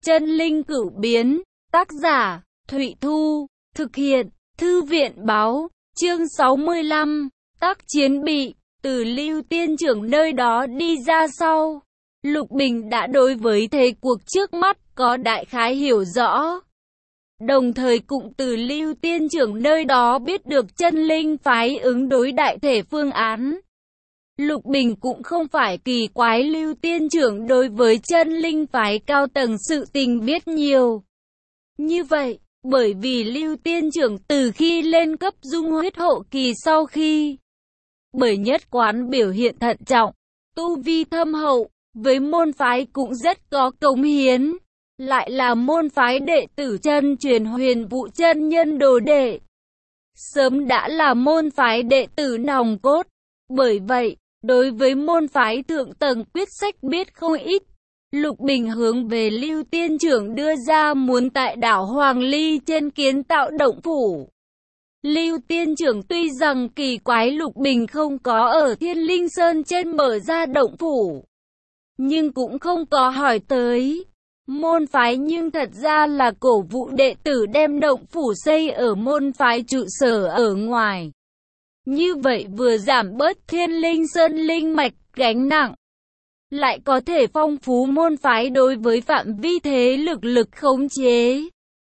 Chân linh cửu biến, tác giả, Thụy Thu, thực hiện, Thư viện báo, chương 65, tác chiến bị, từ Lưu Tiên Trưởng nơi đó đi ra sau. Lục Bình đã đối với thế cuộc trước mắt có đại khái hiểu rõ. Đồng thời cũng từ Lưu Tiên Trưởng nơi đó biết được chân linh phái ứng đối đại thể phương án. Lục Bình cũng không phải kỳ quái Lưu Tiên Trưởng đối với chân linh phái cao tầng sự tình biết nhiều. Như vậy, bởi vì Lưu Tiên Trưởng từ khi lên cấp dung huyết hộ kỳ sau khi bởi nhất quán biểu hiện thận trọng, tu vi thâm hậu, với môn phái cũng rất có cống hiến, lại là môn phái đệ tử chân truyền Huyền Vũ chân nhân đồ đệ. Sớm đã là môn phái đệ tử nòng cốt, bởi vậy, đối với môn phái thượng tầng quyết sách biết không ít. Lục Bình hướng về Lưu Tiên Trưởng đưa ra muốn tại đảo Hoàng Ly trên kiến tạo động phủ. Lưu Tiên Trưởng tuy rằng kỳ quái Lục Bình không có ở Thiên Linh Sơn trên mở ra động phủ, nhưng cũng không có hỏi tới. Môn phái nhưng thật ra là cổ vũ đệ tử đem động phủ xây ở môn phái trụ sở ở ngoài. Như vậy vừa giảm bớt Thiên Linh Sơn linh mạch gánh nặng, lại có thể phong phú môn phái đối với phạm vi thế lực khống chế.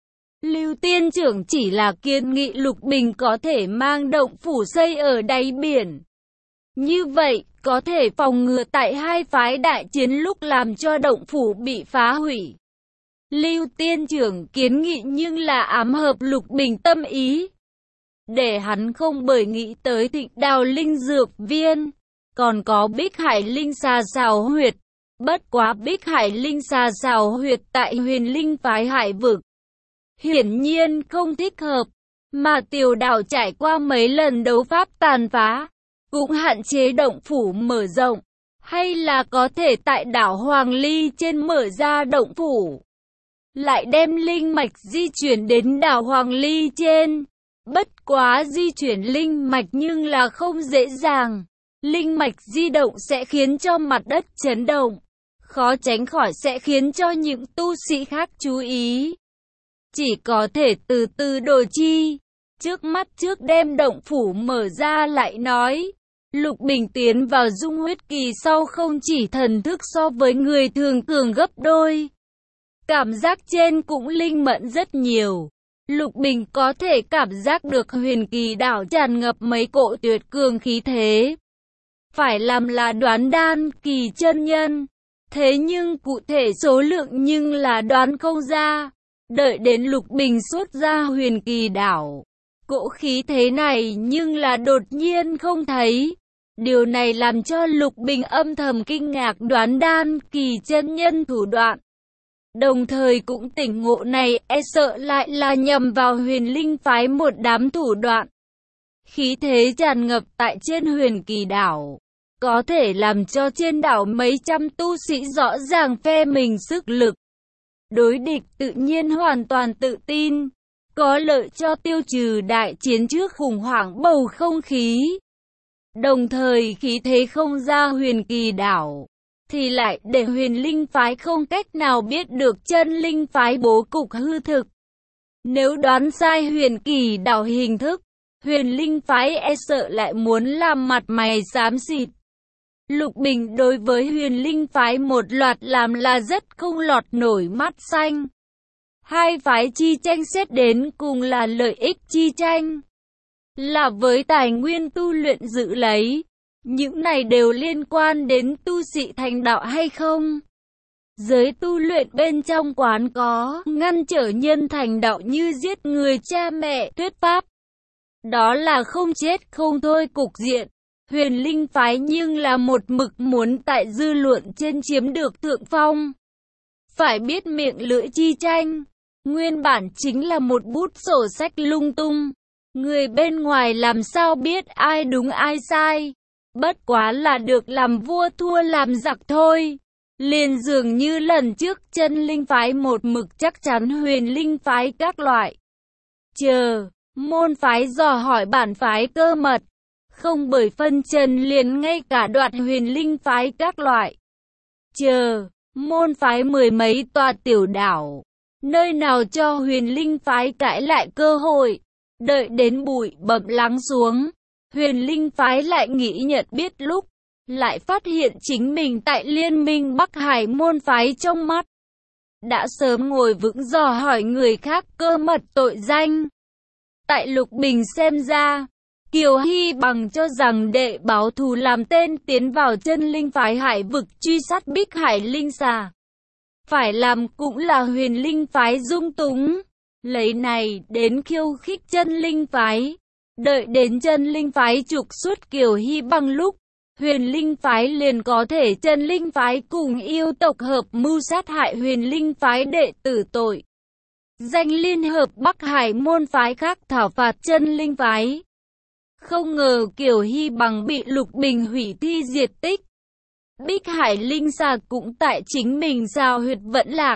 Lưu Tiên Trưởng chỉ là kiến nghị Lục Bình có thể mang động phủ xây ở đáy biển. Như vậy, có thể phòng ngừa tại hai phái đại chiến lúc làm cho động phủ bị phá hủy. Lưu Tiên Trưởng kiến nghị nhưng là ám hợp Lục Bình tâm ý, để hắn không bởi nghĩ tới Thịnh Đào linh dược viên, còn có Bích Hải linh xà xào huyệt. Bất quá Bích Hải linh xà xào huyệt tại Huyền Linh phái Hải vực hiển nhiên không thích hợp, mà Tiểu Đảo trải qua mấy lần đấu pháp tàn phá, cũng hạn chế động phủ mở rộng, hay là có thể tại đảo Hoàng Ly trên mở ra động phủ, lại đem linh mạch di chuyển đến đảo Hoàng Ly trên. Bất quá di chuyển linh mạch nhưng là không dễ dàng. Linh mạch di động sẽ khiến cho mặt đất chấn động, khó tránh khỏi sẽ khiến cho những tu sĩ khác chú ý. Chỉ có thể từ từ đổi chi. Trước mắt trước đem động phủ mở ra lại nói. Lục Bình tiến vào dung huyết kỳ sau không chỉ thần thức so với người thường cường gấp đôi, cảm giác trên cũng linh mẫn rất nhiều. Lục Bình có thể cảm giác được Huyền Kỳ đảo tràn ngập mấy cỗ tuyệt cường khí thế. Phải làm là đoán đan kỳ chân nhân, thế nhưng cụ thể số lượng nhưng là đoán không ra. Đợi đến Lục Bình xuất ra Huyền Kỳ đảo, cỗ khí thế này nhưng là đột nhiên không thấy. Điều này làm cho Lục Bình âm thầm kinh ngạc đoán đan kỳ chân nhân thủ đoạn. Đồng thời cũng tỉnh ngộ này sợ lại là nhằm vào Huyền Linh phái một đám thủ đoạn. Khí thế tràn ngập tại trên Huyền Kỳ đảo, có thể làm cho trên đảo mấy trăm tu sĩ rõ ràng phe mình sức lực. Đối địch tự nhiên hoàn toàn tự tin, có lợi cho tiêu trừ đại chiến trước khủng hoảng bầu không khí. Đồng thời khí thế không ra Huyền Kỳ đảo, thì lại để Huyền Linh phái không cách nào biết được chân linh phái bố cục hư thực. Nếu đoán sai Huyền Kỳ đảo hình thức, Huyền Linh phái sợ lại muốn làm mặt mày xám xịt. Lục Bình đối với Huyền Linh phái một loạt làm là rất không lọt nổi mắt xanh. Hai phái chi tranh xét đến cùng là lợi ích chi tranh, là với tài nguyên tu luyện giữ lấy. Những này đều liên quan đến tu sĩ thành đạo hay không. Giới tu luyện bên trong quán có ngăn trở nhân thành đạo như giết người cha mẹ thuyết pháp. Đó là không chết không thôi cục diện. Huyền Linh phái nhưng là một mực muốn tại dư luận trên chiếm được thượng phong. Phải biết miệng lưỡi chi tranh, nguyên bản chính là một bút sổ sách lung tung. Người bên ngoài làm sao biết ai đúng ai sai. Bất quá là được làm vua thua làm giặc thôi. Liền dường như lần trước chân linh phái một mực chắc chắn Huyền Linh phái các loại. Chờ, môn phái dò hỏi bản phái cơ mật. Không bởi phân trần liền ngay cả đoạt Huyền Linh phái các loại. Chờ, môn phái mười mấy tòa tiểu đảo, nơi nào cho Huyền Linh phái cãi lại cơ hội. Đợi đến bụi bặm lắng xuống, Huyền Linh phái lại nghĩ nhận biết lúc, lại phát hiện chính mình tại Liên minh Bắc Hải môn phái trong mắt đã sớm ngồi vững dò hỏi người khác cơ mật tội danh. Tại Lục Bình xem ra, Kiều Hy Bằng cho rằng đệ báo thù làm tên tiến vào chân linh phái hải vực truy sát Bích Hải linh xà. Phải làm cũng là Huyền Linh phái dung túng, lấy này đến khiêu khích chân linh phái. Đợi đến chân linh phái trục xuất Kiều Hy Bằng lúc, Huyền Linh phái liền có thể chân linh phái cùng yêu tộc hợp mưu sát hại Huyền Linh phái đệ tử tội danh liên hợp Bắc Hải môn phái khác thảo phạt chân linh phái. Không ngờ Kiều Hy Bằng bị Lục Bình hủy thi diệt tích. Bích Hải linh xà cũng tại chính mình sao huyệt vẫn lạc.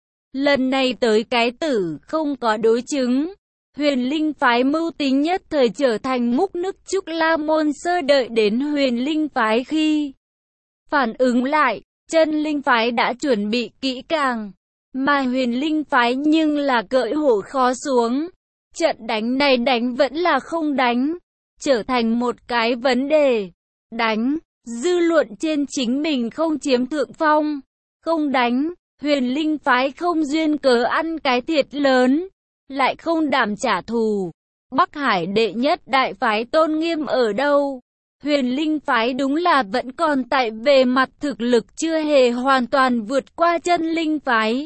Lần này tới cái tử không có đối chứng. Huyền Linh phái mưu tính nhất thời trở thành múc nước Trúc La Môn Sơ. Đợi đến Huyền Linh phái khi phản ứng lại, chân linh phái đã chuẩn bị kỹ càng, mà Huyền Linh phái nhưng là cởi hổ khó xuống. Trận đánh này đánh vẫn là không đánh, trở thành một cái vấn đề. Đánh, dư luận trên chính mình không chiếm thượng phong. Không đánh, Huyền Linh phái không duyên cớ ăn cái thiệt lớn, lại không đảm trả thù. Bắc Hải đệ nhất đại phái tôn nghiêm ở đâu? Huyền Linh phái đúng là vẫn còn tại về mặt thực lực chưa hề hoàn toàn vượt qua chân linh phái.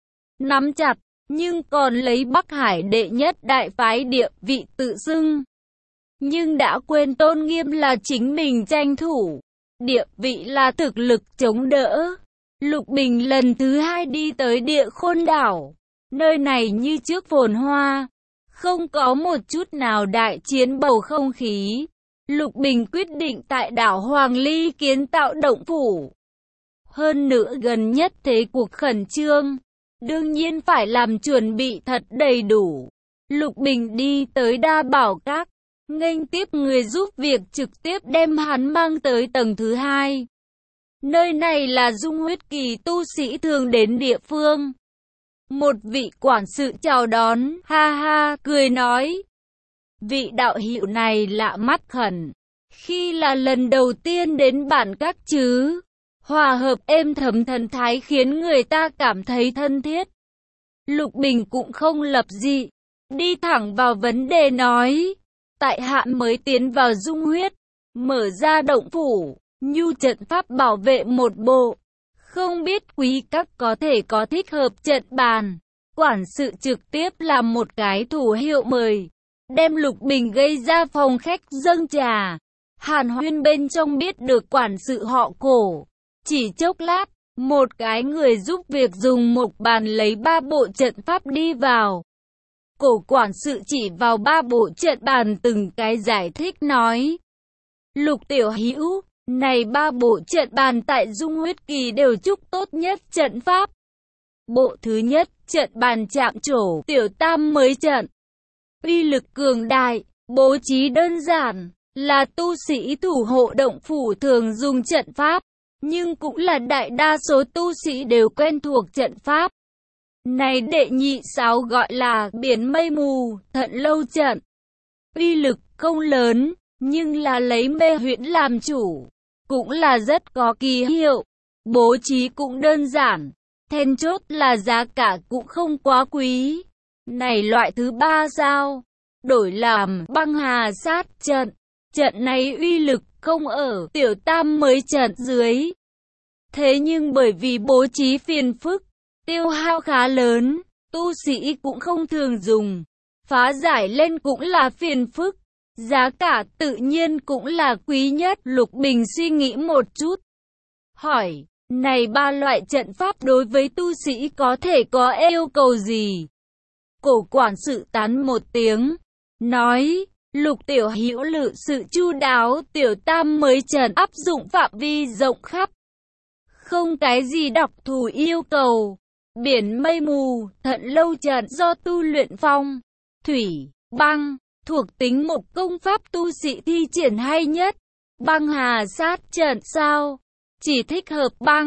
Nắm chặt, nhưng còn lấy Bắc Hải đệ nhất đại phái địa vị tự xưng. Nhưng đã quên tôn nghiêm là chính mình tranh thủ, địa vị là thực lực chống đỡ. Lục Bình lần thứ hai đi tới Địa Khôn đảo. Nơi này như trước phồn hoa, không có một chút nào đại chiến bầu không khí. Lục Bình quyết định tại đảo Hoàng Ly kiến tạo động phủ. Hơn nữa gần nhất thế cuộc khẩn trương, đương nhiên phải làm chuẩn bị thật đầy đủ. Lục Bình đi tới Đa Bảo Các, nghênh tiếp người giúp việc trực tiếp đem hắn mang tới tầng thứ hai. Nơi này là dung huyết kỳ tu sĩ thường đến địa phương. Một vị quản sự chào đón, ha ha, cười nói. Vị đạo hữu này lạ mắt khẩn. Khi là lần đầu tiên đến bản các chứ. Hòa hợp êm thấm thần thái khiến người ta cảm thấy thân thiết. Lục Bình cũng không lập dị, đi thẳng vào vấn đề nói. Tại hạ mới tiến vào dung huyết, mở ra động phủ, nhu trận pháp bảo vệ một bộ. Không biết quý các có thể có thích hợp trận bàn. Quản sự trực tiếp làm một cái thủ hiệu mời, đem Lục Bình gây ra phòng khách dâng trà. Hàn huyên bên trong biết được quản sự họ Cổ. Chỉ chốc lát, một cái người giúp việc dùng một bàn lấy 3 bộ trận pháp đi vào. Cổ quản sự chỉ vào 3 bộ trận bàn từng cái giải thích nói. Lục tiểu hữu, này 3 bộ trận bàn tại dung huyết kỳ đều chúc tốt nhất trận pháp. Bộ thứ nhất, trận bàn chạm trổ tiểu tam mới trận. Uy lực cường đại, bố trí đơn giản, là tu sĩ thủ hộ động phủ thường dùng trận pháp, nhưng cũng là đại đa số tu sĩ đều quen thuộc trận pháp. Này đệ nhị sáu gọi là biển mây mù, thận lâu trận. Uy lực không lớn, nhưng là lấy mê huyễn làm chủ, cũng là rất có kỳ hiệu. Bố trí cũng đơn giản, then chốt là giá cả cũng không quá quý. Này loại thứ ba sao? Đổi làm băng hà sát trận. Trận này uy lực không ở tiểu tam mới trận dưới. Thế nhưng bởi vì bố trí phiền phức, tiêu hao khá lớn, tu sĩ cũng không thường dùng. Phá giải lên cũng là phiền phức. Giá cả tự nhiên cũng là quý nhất. Lục Bình suy nghĩ một chút. Hỏi, này 3 loại trận pháp đối với tu sĩ có thể có yêu cầu gì? Cổ quản sự tán một tiếng, nói, Lục tiểu hữu lự sự chu đáo, tiểu tam mới trận áp dụng phạm vi rộng khắp. Không cái gì đặc thù yêu cầu. Biển mây mù, thận lâu trận do tu luyện phong, thủy, băng, thuộc tính một công pháp tu sĩ thi triển hay nhất. Băng hà sát trận sao? Chỉ thích hợp băng,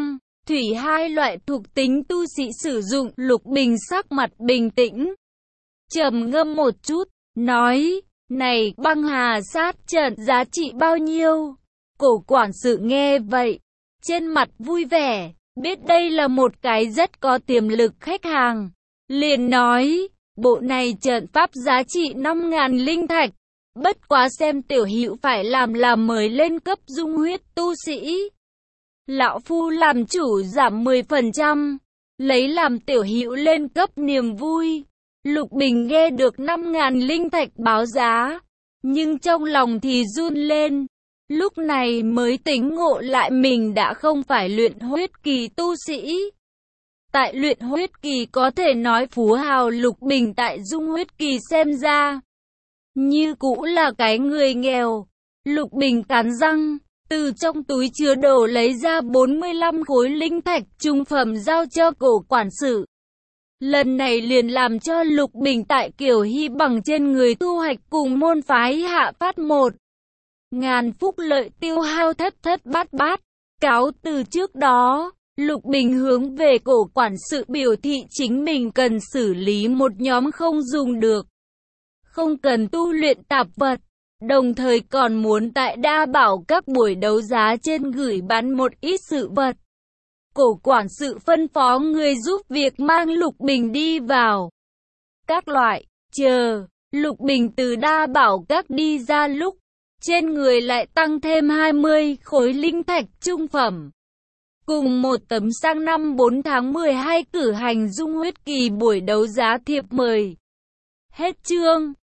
thủy hai loại thuộc tính tu sĩ sử dụng. Lục Bình sắc mặt bình tĩnh, trầm ngâm một chút, nói, này, băng hà sát trận giá trị bao nhiêu? Cổ quản sự nghe vậy, trên mặt vui vẻ, biết đây là một cái rất có tiềm lực khách hàng. Liền nói, bộ này trận pháp giá trị 5.000 linh thạch. Bất quá xem tiểu hữu phải làm mới lên cấp dung huyết tu sĩ. Lão phu làm chủ giảm 10%, lấy làm tiểu hữu lên cấp niềm vui. Lục Bình nghe được 5.000 linh thạch báo giá, nhưng trong lòng thì run lên. Lúc này mới tính ngộ lại mình đã không phải luyện huyết kỳ tu sĩ. Tại luyện huyết kỳ có thể nói phú hào, Lục Bình tại dung huyết kỳ xem ra như cũ là cái người nghèo. Lục Bình cắn răng, từ trong túi chứa đồ lấy ra 45 khối linh thạch trung phẩm giao cho cổ quản sự. Lần này liền làm cho Lục Bình tại Kiều Hy bằng trên người thu hoạch cùng môn phái hạ phát 1.000 phúc lợi tiêu hao thất bát bát. Cáo từ trước đó, Lục Bình hướng về cổ quản sự biểu thị chính mình cần xử lý một nhóm không dùng được, không cần tu luyện tạp vật, đồng thời còn muốn tại đa bảo các buổi đấu giá trên gửi bán một ít sự vật. Cổ quản sự phân phó người giúp việc mang Lục Bình đi vào các loại, chờ Lục Bình từ đa bảo các đi ra lúc, trên người lại tăng thêm 20 khối linh thạch trung phẩm. Cùng một tấm sang năm 4 tháng 12 cử hành dung huyết kỳ buổi đấu giá thiệp mời. Hết chương.